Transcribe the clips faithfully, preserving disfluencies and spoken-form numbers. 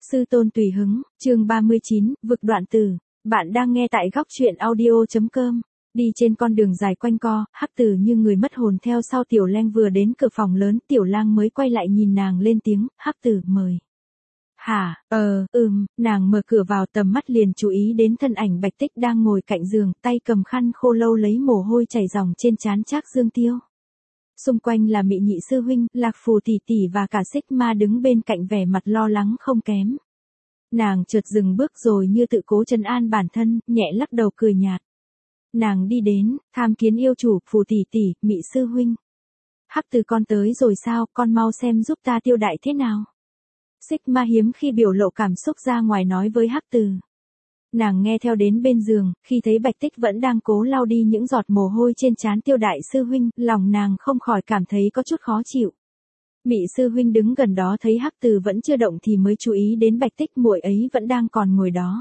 Sư tôn tùy hứng, chương ba mươi chín, vực đoạn tử. Bạn đang nghe tại góc truyện audio.com. Đi trên con đường dài quanh co, Hắc Tử như người mất hồn theo sau Tiểu Lang vừa đến cửa phòng lớn, Tiểu Lang mới quay lại nhìn nàng lên tiếng, Hắc Tử mời. Hả, ờ, ừm, nàng mở cửa vào tầm mắt liền chú ý đến thân ảnh Bạch Tích đang ngồi cạnh giường, tay cầm khăn khô lâu lấy mồ hôi chảy ròng trên trán Trác Dương Tiêu. Xung quanh là Mị Nhị sư huynh, Lạc Phù tỷ tỷ và cả Xích Ma đứng bên cạnh vẻ mặt lo lắng không kém. Nàng chợt dừng bước rồi như tự cố trấn an bản thân, nhẹ lắc đầu cười nhạt. Nàng đi đến, tham kiến yêu chủ, Phù tỷ tỷ, Mị sư huynh. Hắc Tử con tới rồi sao, con mau xem giúp ta tiêu đại thế nào. Xích Ma hiếm khi biểu lộ cảm xúc ra ngoài nói với Hắc Tử. Nàng nghe theo đến bên giường, khi thấy Bạch Tích vẫn đang cố lau đi những giọt mồ hôi trên trán Tiêu đại sư huynh, lòng nàng không khỏi cảm thấy có chút khó chịu. Mị sư huynh đứng gần đó thấy Hắc Tử vẫn chưa động thì mới chú ý đến Bạch Tích muội ấy vẫn đang còn ngồi đó.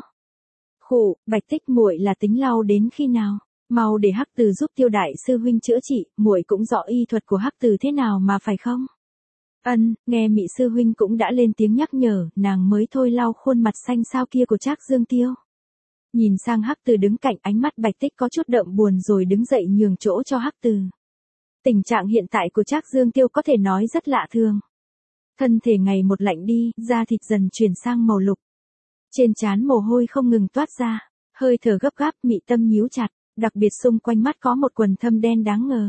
Khụ, Bạch Tích muội là tính lau đến khi nào? Mau để Hắc Tử giúp Tiêu đại sư huynh chữa trị, muội cũng rõ y thuật của Hắc Tử thế nào mà phải không? Ân, nghe Mị sư huynh cũng đã lên tiếng nhắc nhở, nàng mới thôi lau khuôn mặt xanh xao kia của Trác Dương Tiêu. Nhìn sang Hắc Tử đứng cạnh, ánh mắt Bạch Tích có chút đậm buồn rồi đứng dậy nhường chỗ cho Hắc Tử. Tình trạng hiện tại của Trác Dương Tiêu có thể nói rất lạ thường. Thân thể ngày một lạnh đi, da thịt dần chuyển sang màu lục. Trên trán mồ hôi không ngừng toát ra, hơi thở gấp gáp, mị tâm nhíu chặt, đặc biệt xung quanh mắt có một quầng thâm đen đáng ngờ.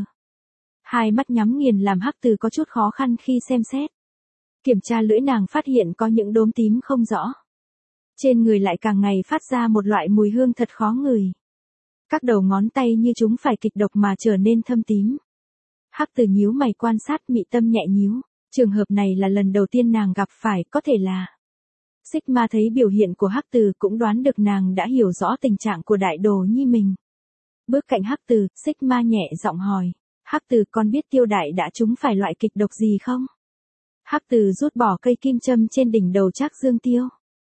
Hai mắt nhắm nghiền làm Hắc Tử có chút khó khăn khi xem xét. Kiểm tra lưỡi nàng phát hiện có những đốm tím không rõ. Trên người lại càng ngày phát ra một loại mùi hương thật khó ngửi. Các đầu ngón tay như chúng phải kịch độc mà trở nên thâm tím. Hắc Tử nhíu mày quan sát, mị tâm nhẹ nhíu. Trường hợp này là lần đầu tiên nàng gặp phải, có thể là. Xích Ma thấy biểu hiện của Hắc Tử cũng đoán được nàng đã hiểu rõ tình trạng của đại đồ nhi mình. Bước cạnh Hắc Tử, Xích Ma nhẹ giọng hỏi. Hắc Tử con biết Tiêu đại đã trúng phải loại kịch độc gì không? Hắc Tử rút bỏ cây kim châm trên đỉnh đầu Trác Dương Tiêu.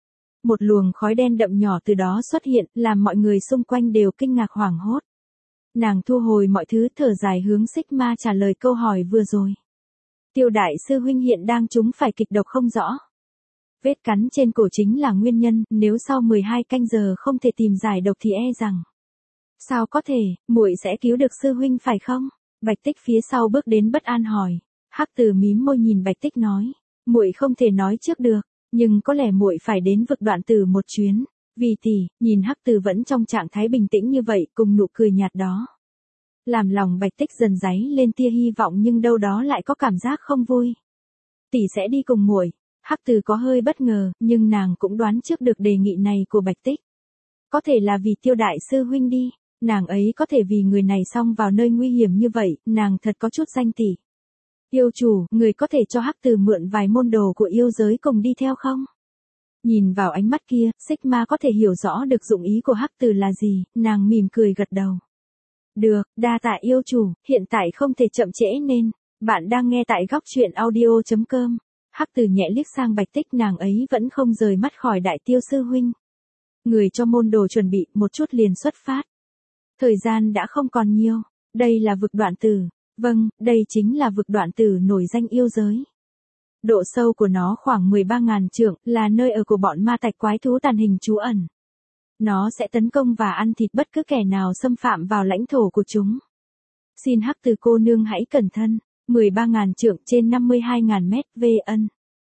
Một luồng khói đen đậm nhỏ từ đó xuất hiện, làm mọi người xung quanh đều kinh ngạc hoảng hốt. Nàng thu hồi mọi thứ, thở dài hướng Xích Ma trả lời câu hỏi vừa rồi. Tiêu đại sư huynh hiện đang trúng phải kịch độc không rõ. Vết cắn trên cổ chính là nguyên nhân, nếu sau mười hai canh giờ không thể tìm giải độc thì e rằng. Sao có thể, muội sẽ cứu được sư huynh phải không? Bạch Tích phía sau bước đến bất an hỏi. Hắc Tử mím môi nhìn Bạch Tích nói. Muội không thể nói trước được. Nhưng có lẽ muội phải đến vực đoạn tử một chuyến, vì tỷ, nhìn Hắc Tử vẫn trong trạng thái bình tĩnh như vậy, cùng nụ cười nhạt đó. Làm lòng Bạch Tích dần dáy lên tia hy vọng nhưng đâu đó lại có cảm giác không vui. Tỷ sẽ đi cùng muội. Hắc Tử có hơi bất ngờ, nhưng nàng cũng đoán trước được đề nghị này của Bạch Tích. Có thể là vì Tiêu đại sư huynh đi, nàng ấy có thể vì người này xông vào nơi nguy hiểm như vậy, nàng thật có chút danh tỷ. Yêu chủ, người có thể cho Hắc Tử mượn vài môn đồ của yêu giới cùng đi theo không? Nhìn vào ánh mắt kia, Xích Ma có thể hiểu rõ được dụng ý của Hắc Tử là gì, nàng mỉm cười gật đầu. Được, đa tạ yêu chủ, hiện tại không thể chậm trễ nên, bạn đang nghe tại góc truyện audio.com. Hắc Tử nhẹ liếc sang Bạch Tích, nàng ấy vẫn không rời mắt khỏi đại tiêu sư huynh. Người cho môn đồ chuẩn bị, một chút liền xuất phát. Thời gian đã không còn nhiều, đây là vực đoạn tử. Vâng, đây chính là vực đoạn tử nổi danh yêu giới. Độ sâu của nó khoảng mười ba nghìn trượng, là nơi ở của bọn ma tạch quái thú tàn hình trú ẩn. Nó sẽ tấn công và ăn thịt bất cứ kẻ nào xâm phạm vào lãnh thổ của chúng. Xin Hắc Tử cô nương hãy cẩn thận, mười ba nghìn trượng trên năm mươi hai nghìn mét vê ân.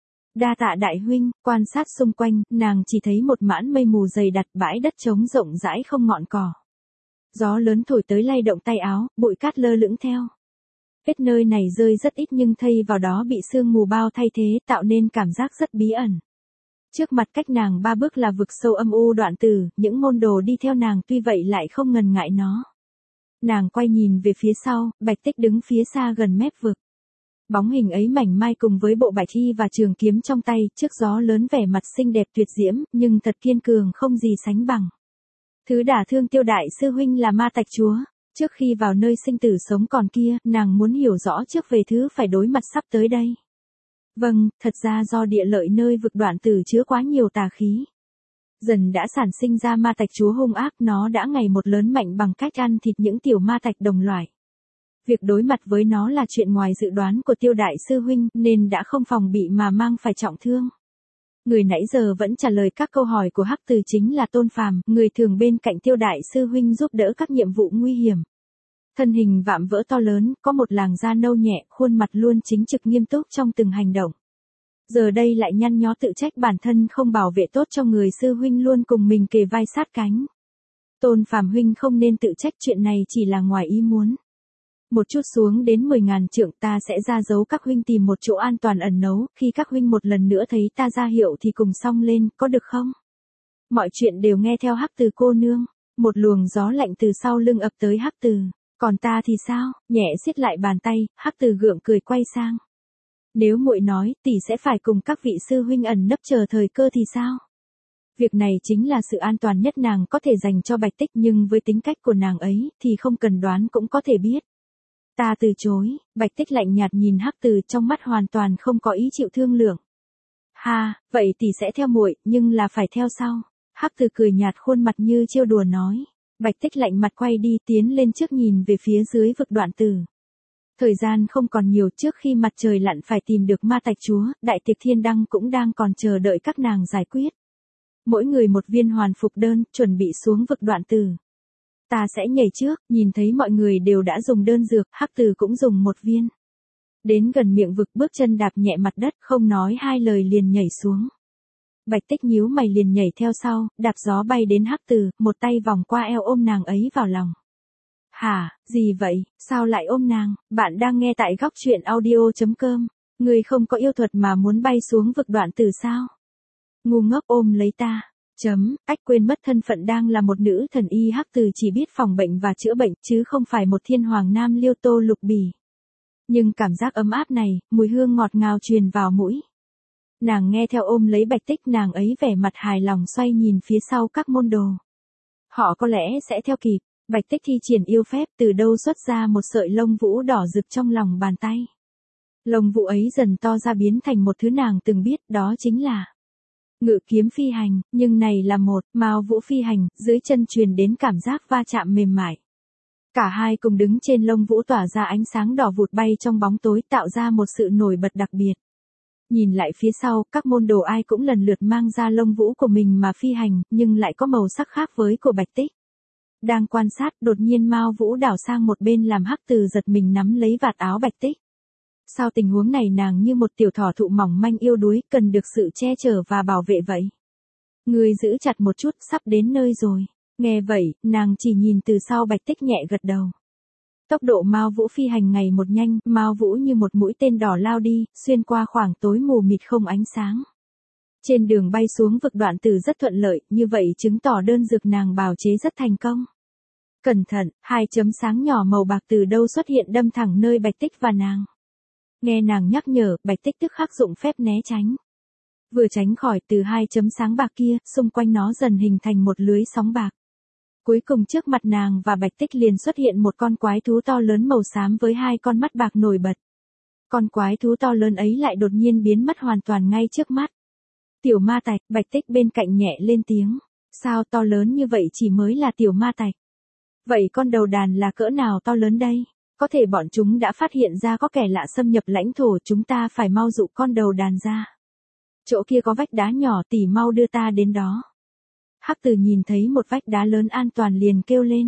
Đa tạ đại huynh, quan sát xung quanh, nàng chỉ thấy một mãn mây mù dày đặc, bãi đất trống rộng rãi không ngọn cỏ. Gió lớn thổi tới lay động tay áo, bụi cát lơ lửng theo. Vết nơi này rơi rất ít nhưng thay vào đó bị sương mù bao thay thế, tạo nên cảm giác rất bí ẩn. Trước mặt cách nàng ba bước là vực sâu âm u đoạn tử, những môn đồ đi theo nàng tuy vậy lại không ngần ngại nó. Nàng quay nhìn về phía sau, Bạch Tích đứng phía xa gần mép vực. Bóng hình ấy mảnh mai cùng với bộ bạch y và trường kiếm trong tay, trước gió lớn vẻ mặt xinh đẹp tuyệt diễm, nhưng thật kiên cường không gì sánh bằng. Thứ đả thương Tiêu đại sư huynh là ma tạch chúa. Trước khi vào nơi sinh tử sống còn kia, nàng muốn hiểu rõ trước về thứ phải đối mặt sắp tới đây. Vâng, thật ra do địa lợi nơi vực đoạn tử chứa quá nhiều tà khí. Dần đã sản sinh ra ma tạch chúa hung ác, nó đã ngày một lớn mạnh bằng cách ăn thịt những tiểu ma tạch đồng loại. Việc đối mặt với nó là chuyện ngoài dự đoán của Tiêu đại sư huynh, nên đã không phòng bị mà mang phải trọng thương. Người nãy giờ vẫn trả lời các câu hỏi của Hắc Từ chính là Tôn Phàm, người thường bên cạnh Tiêu đại sư huynh giúp đỡ các nhiệm vụ nguy hiểm. Thân hình vạm vỡ to lớn, có một làn da nâu nhẹ, khuôn mặt luôn chính trực nghiêm túc trong từng hành động. Giờ đây lại nhăn nhó tự trách bản thân không bảo vệ tốt cho người sư huynh luôn cùng mình kề vai sát cánh. Tôn Phàm huynh không nên tự trách, chuyện này chỉ là ngoài ý muốn. Một chút xuống đến mười ngàn trượng, ta sẽ ra dấu các huynh tìm một chỗ an toàn ẩn náu, khi các huynh một lần nữa thấy ta ra hiệu thì cùng xông lên, có được không? Mọi chuyện đều nghe theo Hắc Từ cô nương. Một luồng gió lạnh từ sau lưng ập tới Hắc Từ. Còn ta thì sao? Nhẹ siết lại bàn tay, Hắc Từ gượng cười quay sang. Nếu muội nói, tỷ sẽ phải cùng các vị sư huynh ẩn nấp chờ thời cơ thì sao? Việc này chính là sự an toàn nhất nàng có thể dành cho Bạch Tích, nhưng với tính cách của nàng ấy thì không cần đoán cũng có thể biết. Ta từ chối. Bạch Tích lạnh nhạt nhìn Hắc Từ, trong mắt hoàn toàn không có ý chịu thương lượng. Ha, vậy tỷ sẽ theo muội, nhưng là phải theo sau. Hắc Từ cười nhạt, khuôn mặt như trêu đùa nói. Bạch Tích lạnh mặt quay đi, tiến lên trước nhìn về phía dưới vực đoạn tử. Thời gian không còn nhiều, trước khi mặt trời lặn phải tìm được ma tạch chúa, đại tiệc thiên đăng cũng đang còn chờ đợi các nàng giải quyết. Mỗi người một viên hoàn phục đơn, chuẩn bị xuống vực đoạn tử. Ta sẽ nhảy trước, nhìn thấy mọi người đều đã dùng đơn dược, Hắc Từ cũng dùng một viên. Đến gần miệng vực, bước chân đạp nhẹ mặt đất, không nói hai lời liền nhảy xuống. Bạch Tích nhíu mày liền nhảy theo sau, đạp gió bay đến Hắc Từ, một tay vòng qua eo ôm nàng ấy vào lòng. Hả, gì vậy, sao lại ôm nàng? Bạn đang nghe tại góc truyện audio chấm com. Người không có yêu thuật mà muốn bay xuống vực đoạn tử sao? Ngu ngốc, ôm lấy ta. Chấm, ách, quên mất thân phận đang là một nữ thần y. Hắc Từ chỉ biết phòng bệnh và chữa bệnh, chứ không phải một thiên hoàng nam liêu tô lục bì. Nhưng cảm giác ấm áp này, mùi hương ngọt ngào truyền vào mũi. Nàng nghe theo ôm lấy Bạch Tích, nàng ấy vẻ mặt hài lòng xoay nhìn phía sau các môn đồ. Họ có lẽ sẽ theo kịp. Bạch Tích thi triển yêu phép, từ đâu xuất ra một sợi lông vũ đỏ rực trong lòng bàn tay. Lông vũ ấy dần to ra biến thành một thứ nàng từng biết, đó chính là ngự kiếm phi hành, nhưng này là một mao vũ phi hành, dưới chân truyền đến cảm giác va chạm mềm mại. Cả hai cùng đứng trên lông vũ tỏa ra ánh sáng đỏ vụt bay trong bóng tối, tạo ra một sự nổi bật đặc biệt. Nhìn lại phía sau, các môn đồ ai cũng lần lượt mang ra lông vũ của mình mà phi hành, nhưng lại có màu sắc khác với của Bạch Tích. Đang quan sát, đột nhiên mao vũ đảo sang một bên làm Hắc Từ giật mình nắm lấy vạt áo Bạch Tích. Sao tình huống này nàng như một tiểu thỏ thụ mỏng manh yêu đuối, cần được sự che chở và bảo vệ vậy? Người giữ chặt một chút, sắp đến nơi rồi. Nghe vậy, nàng chỉ nhìn từ sau Bạch Tích nhẹ gật đầu. Tốc độ mao vũ phi hành ngày một nhanh, mao vũ như một mũi tên đỏ lao đi, xuyên qua khoảng tối mù mịt không ánh sáng. Trên đường bay xuống vực đoạn tử rất thuận lợi, như vậy chứng tỏ đơn dược nàng bào chế rất thành công. Cẩn thận, hai chấm sáng nhỏ màu bạc từ đâu xuất hiện đâm thẳng nơi Bạch Tích và nàng. Nghe nàng nhắc nhở, Bạch Tích tức khắc dụng phép né tránh. Vừa tránh khỏi, từ hai chấm sáng bạc kia, xung quanh nó dần hình thành một lưới sóng bạc. Cuối cùng trước mặt nàng và Bạch Tích liền xuất hiện một con quái thú to lớn màu xám với hai con mắt bạc nổi bật. Con quái thú to lớn ấy lại đột nhiên biến mất hoàn toàn ngay trước mắt. Tiểu ma tạch, Bạch Tích bên cạnh nhẹ lên tiếng. Sao to lớn như vậy chỉ mới là tiểu ma tạch? Vậy con đầu đàn là cỡ nào to lớn đây? Có thể bọn chúng đã phát hiện ra có kẻ lạ xâm nhập lãnh thổ, chúng ta phải mau dụ con đầu đàn ra. Chỗ kia có vách đá nhỏ, tỷ mau đưa ta đến đó. Hắc Từ nhìn thấy một vách đá lớn an toàn liền kêu lên.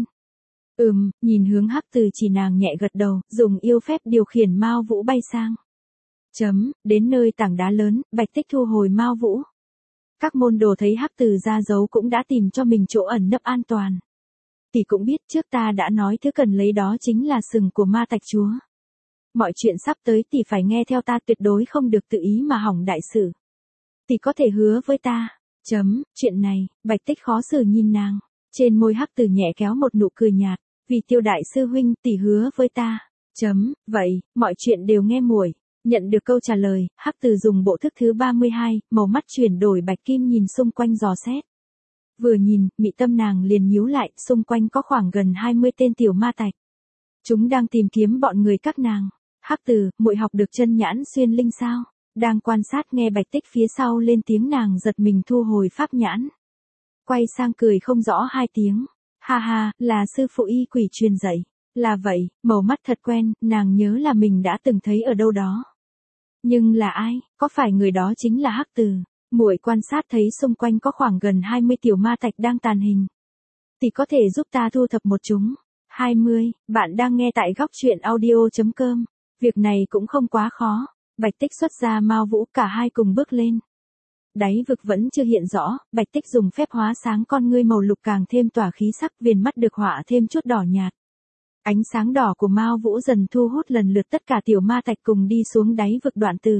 Ừm, nhìn hướng Hắc Từ chỉ nàng nhẹ gật đầu, dùng yêu phép điều khiển mao vũ bay sang. Chấm, đến nơi tảng đá lớn, Bạch Tích thu hồi mao vũ. Các môn đồ thấy Hắc Từ ra dấu cũng đã tìm cho mình chỗ ẩn nấp an toàn. Tỷ cũng biết trước ta đã nói thứ cần lấy đó chính là sừng của ma tạch chúa. Mọi chuyện sắp tới tỷ phải nghe theo ta, tuyệt đối không được tự ý mà hỏng đại sự. Tỷ có thể hứa với ta. Chấm, chuyện này, Bạch Tích khó xử nhìn nàng. Trên môi Hắc Từ nhẹ kéo một nụ cười nhạt. Vì Tiêu đại sư huynh, tỷ hứa với ta. Chấm, vậy, mọi chuyện đều nghe muội. Nhận được câu trả lời, Hắc Từ dùng bộ thức thứ ba mươi hai, màu mắt chuyển đổi bạch kim nhìn xung quanh dò xét. Vừa nhìn, mị tâm nàng liền nhíu lại, xung quanh có khoảng gần hai mươi tên tiểu ma tạch. Chúng đang tìm kiếm bọn người các nàng. Hắc Từ, muội học được chân nhãn xuyên linh sao? Đang quan sát nghe Bạch Tích phía sau lên tiếng, nàng giật mình thu hồi pháp nhãn. Quay sang cười không rõ hai tiếng. Ha ha, là sư phụ y quỷ truyền dạy. Là vậy, màu mắt thật quen, nàng nhớ là mình đã từng thấy ở đâu đó. Nhưng là ai, có phải người đó chính là Hắc Từ? Muội quan sát thấy xung quanh có khoảng gần hai mươi tiểu ma thạch đang tàn hình. Tỷ có thể giúp ta thu thập một chúng. hai mươi, bạn đang nghe tại góc truyện audio.com. Việc này cũng không quá khó. Bạch Tích xuất ra Mao Vũ, cả hai cùng bước lên. Đáy vực vẫn chưa hiện rõ, Bạch Tích dùng phép hóa sáng con ngươi màu lục càng thêm tỏa khí sắc, viền mắt được họa thêm chút đỏ nhạt. Ánh sáng đỏ của Mao Vũ dần thu hút lần lượt tất cả tiểu ma thạch cùng đi xuống đáy vực đoạn tử.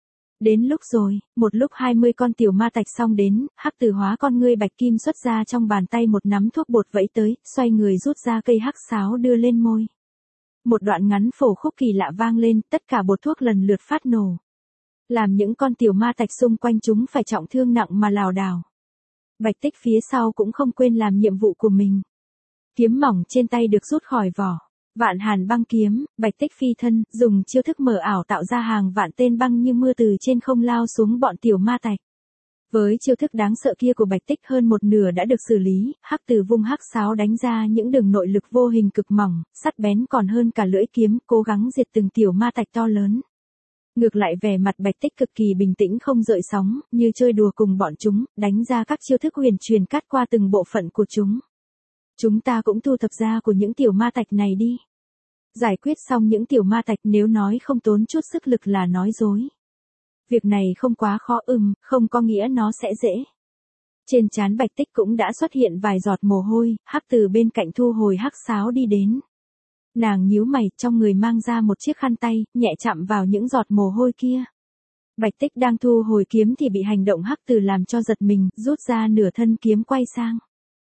Đến lúc rồi, một lúc hai mươi con tiểu ma thạch xong đến, hắc tử hóa con ngươi bạch kim xuất ra trong bàn tay một nắm thuốc bột vẫy tới, xoay người rút ra cây hắc sáo đưa lên môi. Một đoạn ngắn phổ khúc kỳ lạ vang lên, tất cả bột thuốc lần lượt phát nổ. Làm những con tiểu ma thạch xung quanh chúng phải trọng thương nặng mà lảo đảo. Bạch Tích phía sau cũng không quên làm nhiệm vụ của mình. Kiếm mỏng trên tay được rút khỏi vỏ. Vạn hàn băng kiếm, Bạch Tích phi thân, dùng chiêu thức mờ ảo tạo ra hàng vạn tên băng như mưa từ trên không lao xuống bọn tiểu ma thạch. Với chiêu thức đáng sợ kia của Bạch Tích hơn một nửa đã được xử lý, hắc từ vung hắc sáo đánh ra những đường nội lực vô hình cực mỏng, sắt bén còn hơn cả lưỡi kiếm, cố gắng diệt từng tiểu ma thạch to lớn. Ngược lại vẻ mặt Bạch Tích cực kỳ bình tĩnh không gợn sóng, như chơi đùa cùng bọn chúng, đánh ra các chiêu thức huyền truyền cắt qua từng bộ phận của chúng. Chúng ta cũng thu thập ra của những tiểu ma thạch này đi. Giải quyết xong những tiểu ma thạch nếu nói không tốn chút sức lực là nói dối. Việc này không quá khó ừm, không có nghĩa nó sẽ dễ. Trên trán Bạch Tích cũng đã xuất hiện vài giọt mồ hôi, hắc từ bên cạnh thu hồi hắc sáo đi đến. Nàng nhíu mày, trong người mang ra một chiếc khăn tay, nhẹ chạm vào những giọt mồ hôi kia. Bạch Tích đang thu hồi kiếm thì bị hành động hắc từ làm cho giật mình, rút ra nửa thân kiếm quay sang.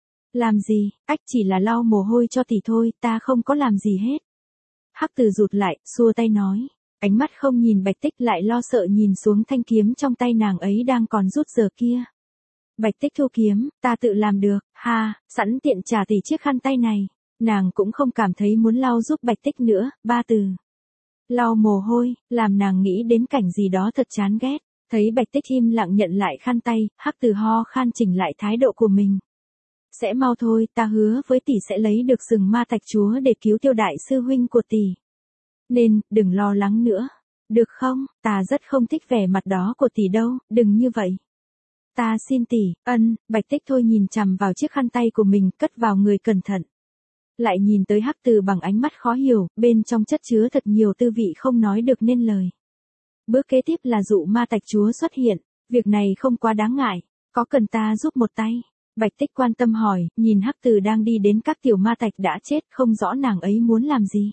Làm gì, ách chỉ là lau mồ hôi cho tỷ thôi, ta không có làm gì hết. Hắc từ rụt lại, xua tay nói. Ánh mắt không nhìn Bạch Tích lại lo sợ nhìn xuống thanh kiếm trong tay nàng ấy đang còn rút giờ kia. Bạch Tích thu kiếm, ta tự làm được, ha, sẵn tiện trả tỷ chiếc khăn tay này. Nàng cũng không cảm thấy muốn lau giúp Bạch Tích nữa, ba từ. Lau mồ hôi, làm nàng nghĩ đến cảnh gì đó thật chán ghét. Thấy Bạch Tích im lặng nhận lại khăn tay, hắc từ ho khan chỉnh lại thái độ của mình. Sẽ mau thôi, ta hứa với tỷ sẽ lấy được rừng ma thạch chúa để cứu Tiêu đại sư huynh của tỷ. Nên, đừng lo lắng nữa. Được không, ta rất không thích vẻ mặt đó của tỷ đâu, đừng như vậy. Ta xin tỷ, ân, Bạch Tích thôi nhìn chằm vào chiếc khăn tay của mình, cất vào người cẩn thận. Lại nhìn tới hắc từ bằng ánh mắt khó hiểu, bên trong chất chứa thật nhiều tư vị không nói được nên lời. Bước kế tiếp là dụ ma thạch chúa xuất hiện, việc này không quá đáng ngại, có cần ta giúp một tay? Bạch Tích quan tâm hỏi, nhìn hắc từ đang đi đến các tiểu ma thạch đã chết, không rõ nàng ấy muốn làm gì.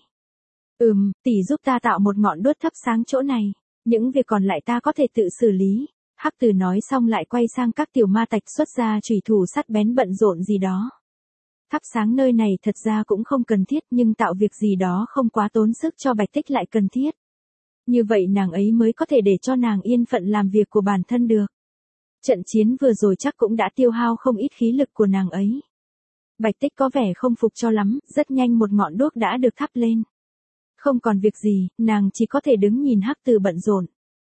Ừm, tỷ giúp ta tạo một ngọn đuốc thắp sáng chỗ này, những việc còn lại ta có thể tự xử lý. Hắc từ nói xong lại quay sang các tiểu ma thạch xuất ra chùy thủ sắt bén bận rộn gì đó. Thắp sáng nơi này thật ra cũng không cần thiết nhưng tạo việc gì đó không quá tốn sức cho Bạch Tích lại cần thiết. Như vậy nàng ấy mới có thể để cho nàng yên phận làm việc của bản thân được. Trận chiến vừa rồi chắc cũng đã tiêu hao không ít khí lực của nàng ấy. Bạch Tích có vẻ không phục cho lắm, rất nhanh một ngọn đuốc đã được thắp lên. Không còn việc gì, nàng chỉ có thể đứng nhìn hắc từ bận rộn.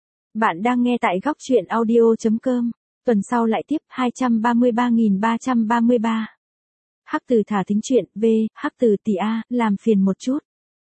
Bạn đang nghe tại góc truyện audio.com. Tuần sau lại tiếp hai trăm ba mươi ba nghìn ba trăm ba mươi ba. Hắc từ thả thính chuyện, V, hắc từ tỷ a, làm phiền một chút.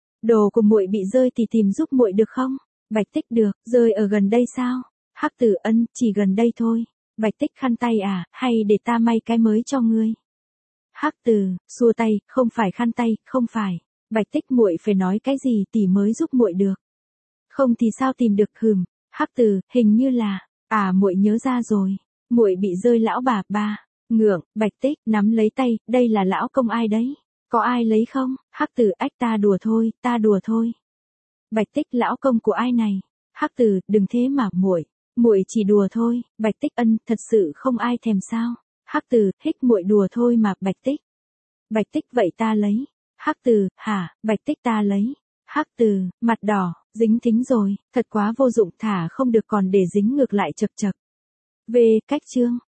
Đồ của muội bị rơi thì tìm giúp muội được không? Bạch Tích được, rơi ở gần đây sao? Hắc từ ân, chỉ gần đây thôi. Bạch Tích khăn tay à, hay để ta may cái mới cho ngươi? Hắc từ, xua tay, không phải khăn tay, không phải. Bạch Tích muội phải nói cái gì tỷ mới giúp muội được. Không thì sao tìm được hừm. Hắc từ, hình như là, à muội nhớ ra rồi. Muội bị rơi lão bà ba. Ngượng, Bạch Tích, nắm lấy tay, đây là lão công ai đấy? Có ai lấy không? Hắc từ, ách ta đùa thôi, ta đùa thôi. Bạch Tích, lão công của ai này? Hắc từ, đừng thế mà muội, muội chỉ đùa thôi. Bạch Tích ân, thật sự không ai thèm sao? Hắc từ, hích muội đùa thôi mà, Bạch Tích. Bạch Tích vậy ta lấy. Hắc từ, hả, Bạch Tích ta lấy. Hắc từ, mặt đỏ, dính thính rồi, thật quá vô dụng thả không được còn để dính ngược lại chật chật. V, cách chương.